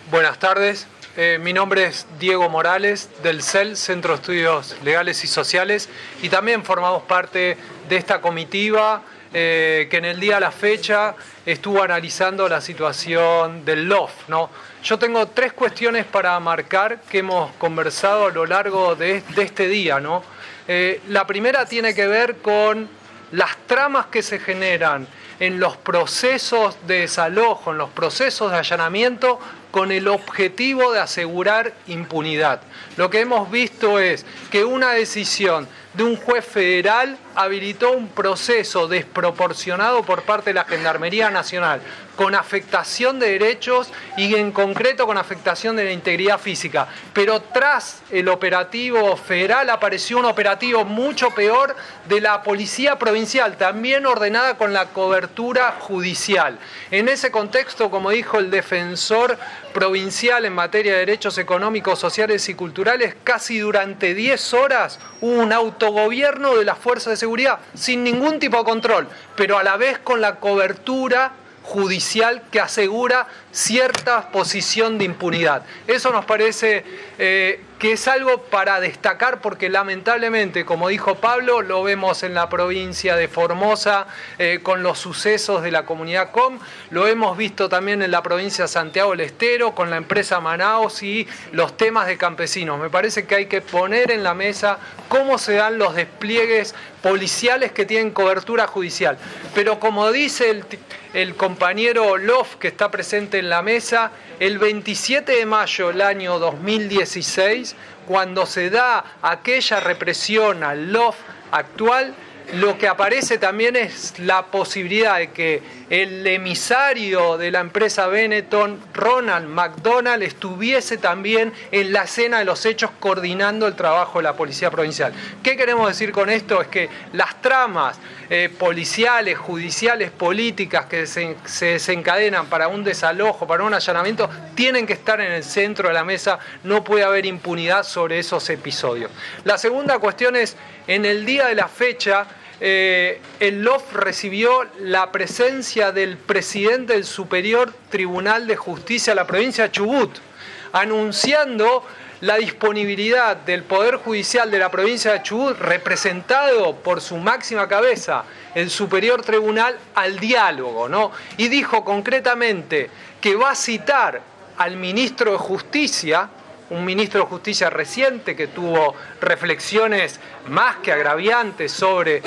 Buenas tardes, mi nombre es Diego Morales del CEL, Centro de Estudios Legales y Sociales, y también formamos parte de esta comitiva que en el día de la fecha estuvo analizando la situación del LOF, ¿no? Yo tengo tres cuestiones para marcar que hemos conversado a lo largo de este día, ¿no? La primera tiene que ver con las tramas que se generan en los procesos de desalojo, en los procesos de allanamiento, con el objetivo de asegurar impunidad. Lo que hemos visto es que una decisión de un juez federal habilitó un proceso desproporcionado por parte de la Gendarmería Nacional, con afectación de derechos y en concreto con afectación de la integridad física. Pero tras el operativo federal apareció un operativo mucho peor de la Policía Provincial, también ordenada con la cobertura judicial. En ese contexto, como dijo el defensor provincial en materia de derechos económicos, sociales y culturales, casi durante 10 horas hubo un autogobierno de las fuerzas de seguridad sin ningún tipo de control, pero a la vez con la cobertura judicial que asegura cierta posición de impunidad. Eso nos parece que es algo para destacar porque lamentablemente, como dijo Pablo, lo vemos en la provincia de Formosa con los sucesos de la comunidad COM, lo hemos visto también en la provincia de Santiago del Estero con la empresa Manaos y los temas de campesinos. Me parece que hay que poner en la mesa cómo se dan los despliegues policiales que tienen cobertura judicial. Pero como dice el compañero Lof, que está presente en la mesa, el 27 de mayo del año 2016, cuando se da aquella represión al Lof actual, lo que aparece también es la posibilidad de que el emisario de la empresa Benetton, Ronald McDonald, estuviese también en la escena de los hechos coordinando el trabajo de la Policía Provincial. ¿Qué queremos decir con esto? Es que las tramas policiales, judiciales, políticas que se desencadenan para un desalojo, para un allanamiento, tienen que estar en el centro de la mesa, no puede haber impunidad sobre esos episodios. La segunda cuestión es, en el día de la fecha, el LOF recibió la presencia del presidente del Superior Tribunal de Justicia de la provincia de Chubut, anunciando la disponibilidad del Poder Judicial de la provincia de Chubut, representado por su máxima cabeza, el Superior Tribunal, al diálogo, ¿no? Y dijo concretamente que va a citar al ministro de Justicia, un ministro de Justicia reciente que tuvo reflexiones más que agraviantes sobre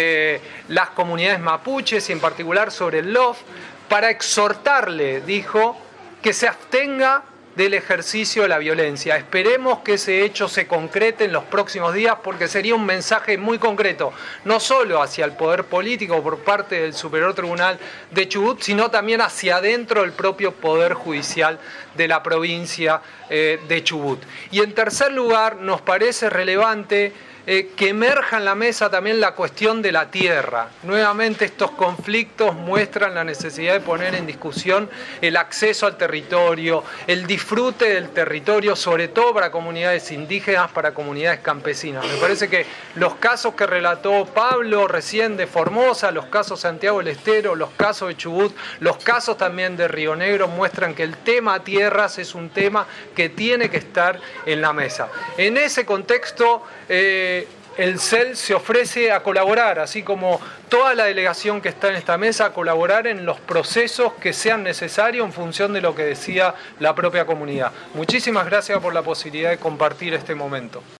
las comunidades mapuches y en particular sobre el LOF, para exhortarle, dijo, que se abstenga del ejercicio de la violencia. Esperemos que ese hecho se concrete en los próximos días porque sería un mensaje muy concreto, no solo hacia el poder político por parte del Superior Tribunal de Chubut, sino también hacia adentro del propio Poder Judicial de la provincia de Chubut. Y en tercer lugar, nos parece relevante que emerja en la mesa también la cuestión de la tierra. Nuevamente estos conflictos muestran la necesidad de poner en discusión el acceso al territorio, el disfrute del territorio, sobre todo para comunidades indígenas, para comunidades campesinas. Me parece que los casos que relató Pablo recién de Formosa, los casos de Santiago del Estero, los casos de Chubut, los casos también de Río Negro muestran que el tema tierras es un tema que tiene que estar en la mesa. En ese contexto, el CEL se ofrece a colaborar, así como toda la delegación que está en esta mesa, a colaborar en los procesos que sean necesarios en función de lo que decía la propia comunidad. Muchísimas gracias por la posibilidad de compartir este momento.